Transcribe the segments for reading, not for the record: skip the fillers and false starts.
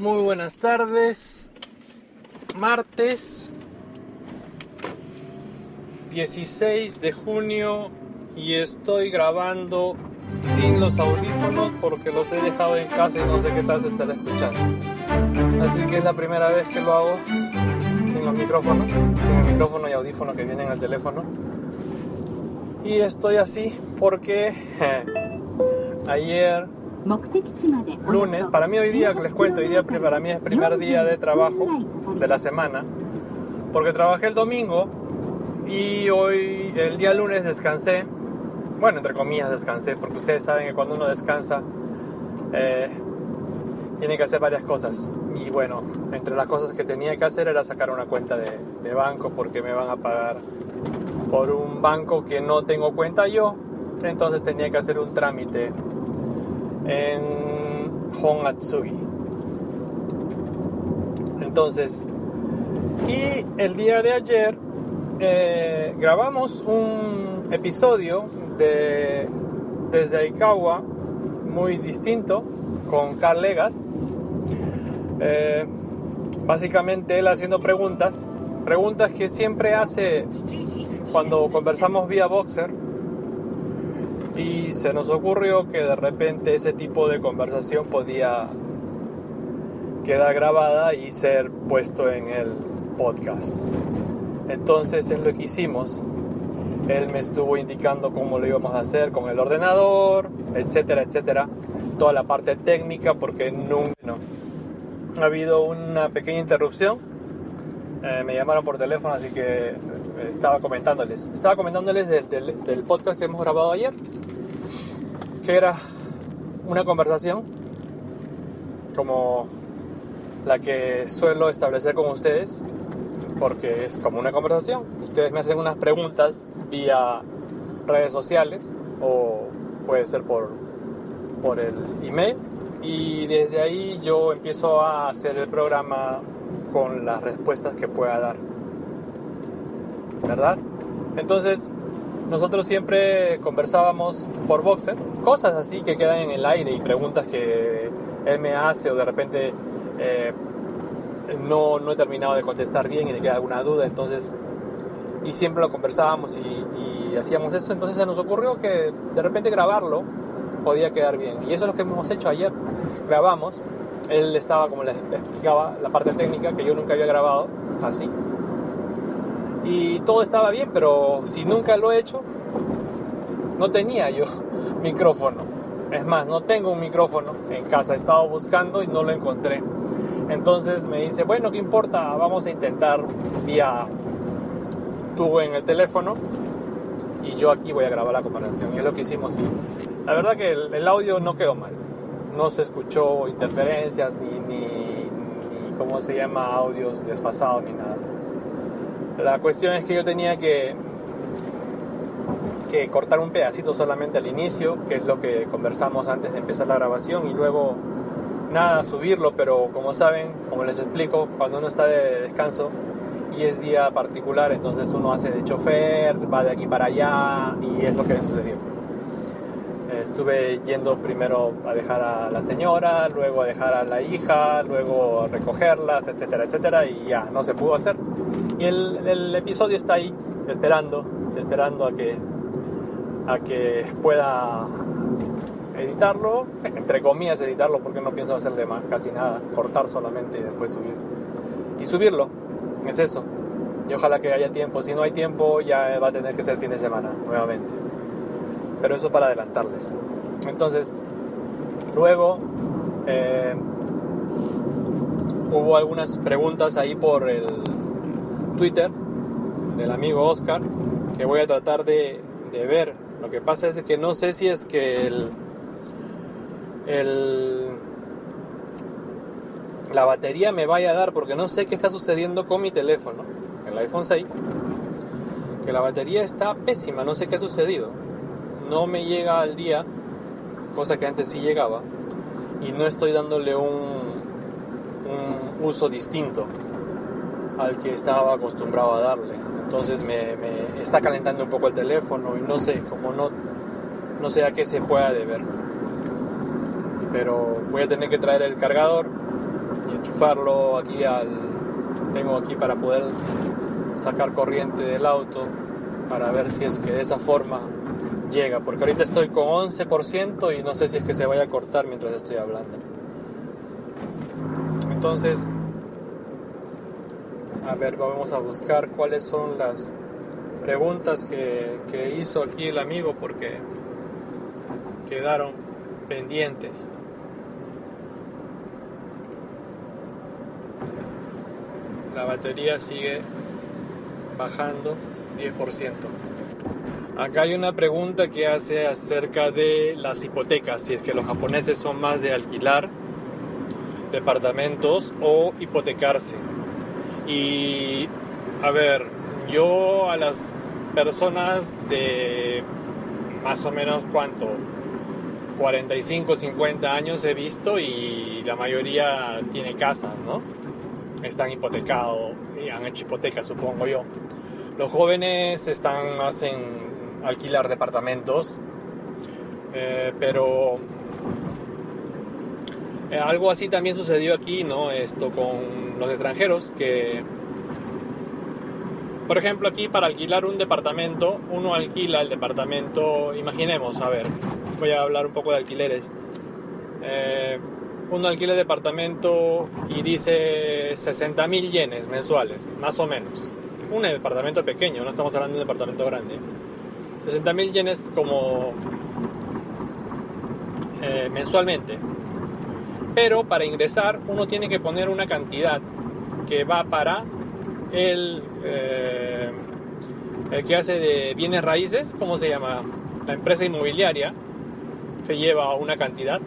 Muy buenas tardes, martes 16 de junio y estoy grabando sin los audífonos porque los he dejado en casa y no sé qué tal se estará escuchando. Así que es la primera vez que lo hago sin los micrófonos, sin el micrófono y audífono que vienen al teléfono. Y estoy así porque ayer lunes, para mí hoy día, les cuento, hoy día para mí es el primer día de trabajo de la semana, porque trabajé el domingo y hoy, el día lunes, descansé, bueno, entre comillas descansé, porque ustedes saben que cuando uno descansa tiene que hacer varias cosas, y bueno, entre las cosas que tenía que hacer era sacar una cuenta de banco, porque me van a pagar por un banco que no tengo cuenta yo, entonces tenía que hacer un trámite en Hon Atsugi. Entonces, y el día de ayer grabamos un episodio desde Aikawa muy distinto con Carl Legas, básicamente él haciendo preguntas que siempre hace cuando conversamos vía Boxer. Y se nos ocurrió que de repente ese tipo de conversación podía quedar grabada y ser puesto en el podcast. Entonces es lo que hicimos. Él me estuvo indicando cómo lo íbamos a hacer con el ordenador, etcétera, etcétera. Toda la parte técnica, porque ha habido una pequeña interrupción. Me llamaron por teléfono, así que estaba comentándoles del podcast que hemos grabado ayer, que era una conversación como la que suelo establecer con ustedes, porque es como una conversación. Ustedes me hacen unas preguntas vía redes sociales o puede ser por el email, y desde ahí yo empiezo a hacer el programa con las respuestas que pueda dar, ¿verdad? Entonces nosotros siempre conversábamos por Boxer, cosas así que quedan en el aire y preguntas que él me hace o de repente no he terminado de contestar bien y le queda alguna duda, entonces, y siempre lo conversábamos y hacíamos eso. Entonces se nos ocurrió que de repente grabarlo podía quedar bien, y eso es lo que hemos hecho ayer. Grabamos, él estaba, como les explicaba, la parte técnica que yo nunca había grabado así, y todo estaba bien, pero si nunca lo he hecho, no tenía yo micrófono. Es más, no tengo un micrófono en casa, he estado buscando y no lo encontré. Entonces me dice, bueno, ¿qué importa? Vamos a intentar vía tubo en el teléfono y yo aquí voy a grabar la conversación. Y es lo que hicimos, y la verdad que el audio no quedó mal. No se escuchó interferencias ni ¿cómo se llama? Audios desfasados ni nada. La cuestión es que yo tenía que cortar un pedacito solamente al inicio, que es lo que conversamos antes de empezar la grabación, y luego subirlo, pero como saben, como les explico, cuando uno está de descanso y es día particular, entonces uno hace de chofer, va de aquí para allá, y es lo que me sucedió. Estuve yendo primero a dejar a la señora, luego a dejar a la hija, luego a recogerlas, etcétera, etcétera, y ya no se pudo hacer. Y el episodio está ahí, esperando a que pueda editarlo, entre comillas editarlo, porque no pienso hacerle más, casi nada, cortar solamente y después subirlo. Es eso. Y ojalá que haya tiempo. Si no hay tiempo, ya va a tener que ser fin de semana nuevamente. Pero eso para adelantarles. Entonces, luego hubo algunas preguntas ahí por el Twitter del amigo Oscar, que voy a tratar de ver. Lo que pasa es que no sé si es que la batería me vaya a dar, porque no sé qué está sucediendo con mi teléfono, el iPhone 6, que la batería está pésima, no sé qué ha sucedido. No me llega al día, cosa que antes sí llegaba, y no estoy dándole un uso distinto al que estaba acostumbrado a darle. Entonces me está calentando un poco el teléfono y no sé, como no sé a qué se pueda deber. Pero voy a tener que traer el cargador y enchufarlo aquí tengo aquí para poder sacar corriente del auto, para ver si es que de esa forma llega, porque ahorita estoy con 11% y no sé si es que se vaya a cortar mientras estoy hablando. Entonces, a ver, vamos a buscar cuáles son las preguntas que hizo aquí el amigo, porque quedaron pendientes. La batería sigue bajando 10%. Acá hay una pregunta que hace acerca de las hipotecas, si es que los japoneses son más de alquilar departamentos o hipotecarse. Y a ver, yo a las personas de más o menos 45, 50 años he visto, y la mayoría tiene casas, ¿no? Están hipotecados y han hecho hipotecas, supongo yo. Los jóvenes hacen alquilar departamentos, pero algo así también sucedió aquí, ¿no? Esto con los extranjeros, que por ejemplo aquí para alquilar un departamento, uno alquila el departamento, imaginemos, a ver, voy a hablar un poco de alquileres. Uno alquila el departamento y dice 60.000 yenes mensuales, más o menos. Un departamento pequeño, no estamos hablando de un departamento grande. 60.000 yenes como mensualmente. Pero para ingresar uno tiene que poner una cantidad que va para el que hace de bienes raíces, ¿cómo se llama? La empresa inmobiliaria se lleva una cantidad.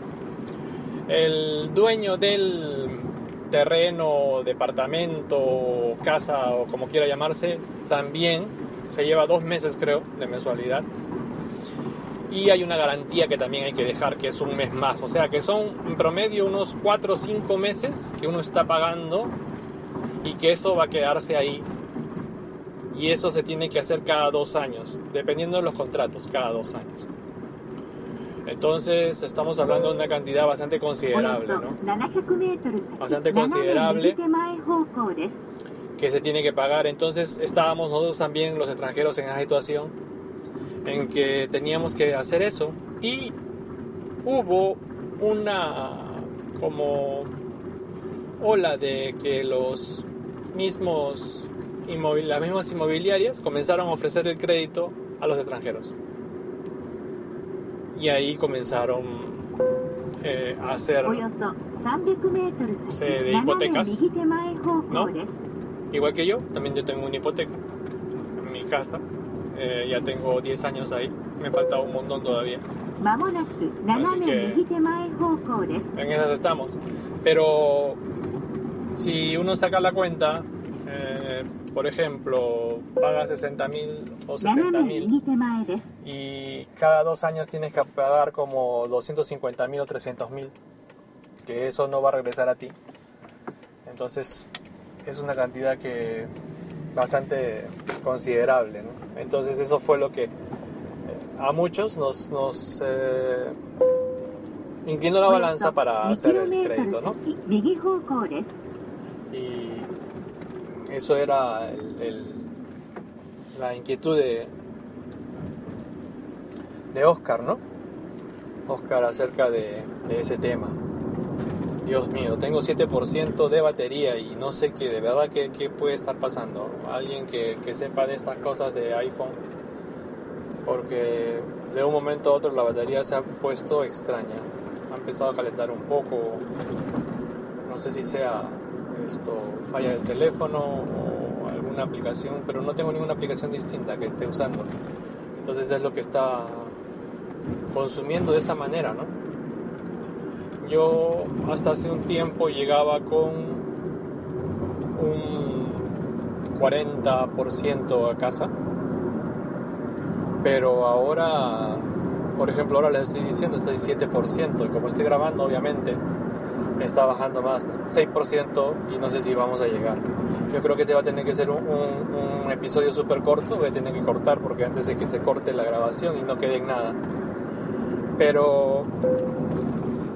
El dueño del terreno, departamento, casa o como quiera llamarse, también se lleva 2 meses, creo, de mensualidad. Y hay una garantía que también hay que dejar, que es un mes más. O sea que son en promedio unos 4 o 5 meses que uno está pagando, y que eso va a quedarse ahí. Y eso se tiene que hacer cada 2 años, dependiendo de los contratos, cada 2 años. Entonces estamos hablando de una cantidad bastante considerable, ¿no? Bastante considerable que se tiene que pagar. Entonces estábamos nosotros también, los extranjeros, en esa situación en que teníamos que hacer eso, y hubo una como ola de que las mismas inmobiliarias comenzaron a ofrecer el crédito a los extranjeros, y ahí comenzaron a hacer de hipotecas, ¿no? Igual que yo, también yo tengo una hipoteca en mi casa. Ya tengo 10 años ahí, me falta un montón todavía. Así que en esas estamos. Pero si uno saca la cuenta, por ejemplo, paga 60.000 o 70.000 y cada 2 años tienes que pagar como 250.000 o 300.000, que eso no va a regresar a ti. Entonces es una cantidad que bastante considerable, ¿no? Entonces eso fue lo que a muchos nos inclinó la balanza para hacer el crédito, ¿no? Y eso era la inquietud de Oscar, ¿no? Oscar, acerca de ese tema. Dios mío, tengo 7% de batería y no sé qué, de verdad, qué puede estar pasando. Alguien que sepa de estas cosas de iPhone, porque de un momento a otro la batería se ha puesto extraña. Ha empezado a calentar un poco. No sé si sea falla del teléfono o alguna aplicación, pero no tengo ninguna aplicación distinta que esté usando. Entonces es lo que está consumiendo de esa manera, ¿no? Yo hasta hace un tiempo llegaba con un 40% a casa, pero ahora, por ejemplo, ahora les estoy diciendo, estoy 7%, y como estoy grabando, obviamente, me está bajando más, ¿no? 6%, y no sé si vamos a llegar. Yo creo que te va a tener que ser un episodio súper corto, voy a tener que cortar, porque antes de que se corte la grabación y no quede en nada. Pero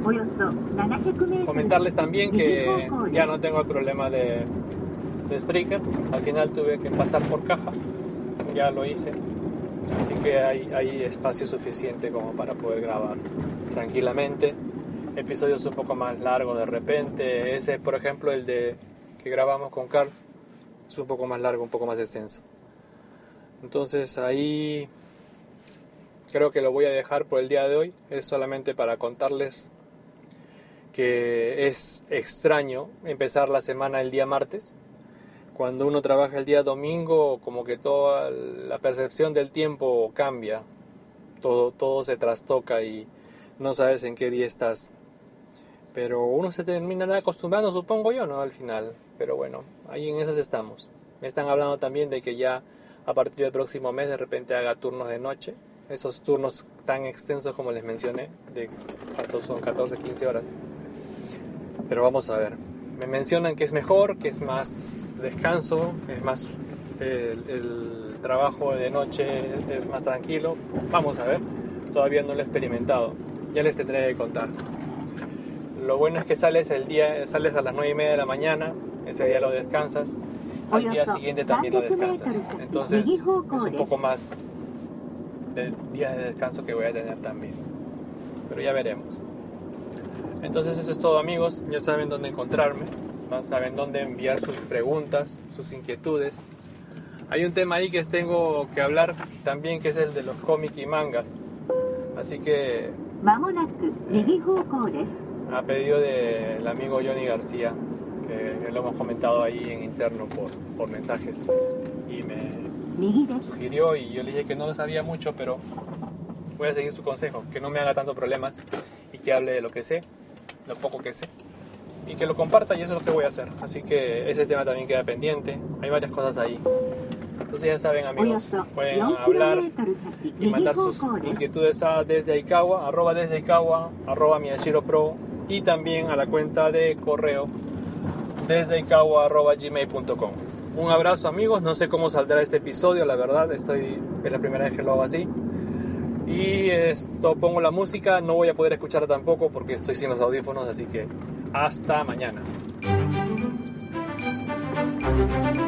Comentarles también que ya no tengo el problema de Spreaker. Al final tuve que pasar por caja, ya lo hice, así que hay espacio suficiente como para poder grabar tranquilamente. Episodios un poco más largos de repente. Ese, por ejemplo, el que grabamos con Carl, es un poco más largo, un poco más extenso. Entonces ahí creo que lo voy a dejar por el día de hoy. Es solamente para contarles que es extraño empezar la semana el día martes. Cuando uno trabaja el día domingo, como que toda la percepción del tiempo cambia. Todo se trastoca y no sabes en qué día estás. Pero uno se terminará acostumbrando, supongo yo, ¿no? Al final. Pero bueno, ahí en esas estamos. Me están hablando también de que ya a partir del próximo mes de repente haga turnos de noche. Esos turnos tan extensos como les mencioné, de ¿cuántos son? 14, 15 horas. Pero vamos a ver. Me mencionan que es mejor, que es más descanso, es más el trabajo de noche es más tranquilo. Vamos a ver. Todavía no lo he experimentado. Ya les tendré que contar. Lo bueno es que sales a las 9:30 de la mañana, ese día lo descansas, al día siguiente también lo descansas. Entonces es un poco más de días de descanso que voy a tener también. Pero ya veremos. Entonces eso es todo, amigos. Ya saben dónde encontrarme, ¿no? Saben dónde enviar sus preguntas, sus inquietudes. Hay un tema ahí que tengo que hablar también, que es el de los cómics y mangas. Así que a pedido del amigo Johnny García, que lo hemos comentado ahí en interno por mensajes, y me sugirió, y yo le dije que no lo sabía mucho, pero voy a seguir su consejo, que no me haga tanto problemas y que hable de lo que sé, lo poco que sé, y que lo comparta, y eso es lo que voy a hacer. Así que ese tema también queda pendiente. Hay varias cosas ahí. Entonces ya saben, amigos, pueden hablar y mandar sus inquietudes a desde Aikawa, @Miyashiro Pro, y también a la cuenta de correo desdeaikawa@gmail.com. Un abrazo, amigos. No sé cómo saldrá este episodio, la verdad, es la primera vez que lo hago así. Y pongo la música, no voy a poder escucharla tampoco porque estoy sin los audífonos, así que hasta mañana.